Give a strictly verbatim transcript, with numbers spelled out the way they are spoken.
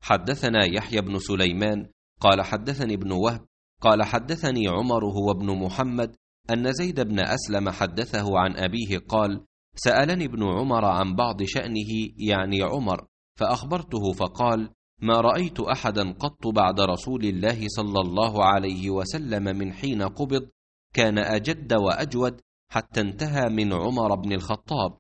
حدثنا يحيى بن سليمان قال حدثني ابن وهب قال حدثني عمر هو ابن محمد أن زيد بن أسلم حدثه عن أبيه قال: سألني ابن عمر عن بعض شأنه يعني عمر، فأخبرته فقال: ما رأيت أحدا قط بعد رسول الله صلى الله عليه وسلم من حين قبض كان أجد وأجود حتى انتهى من عمر بن الخطاب،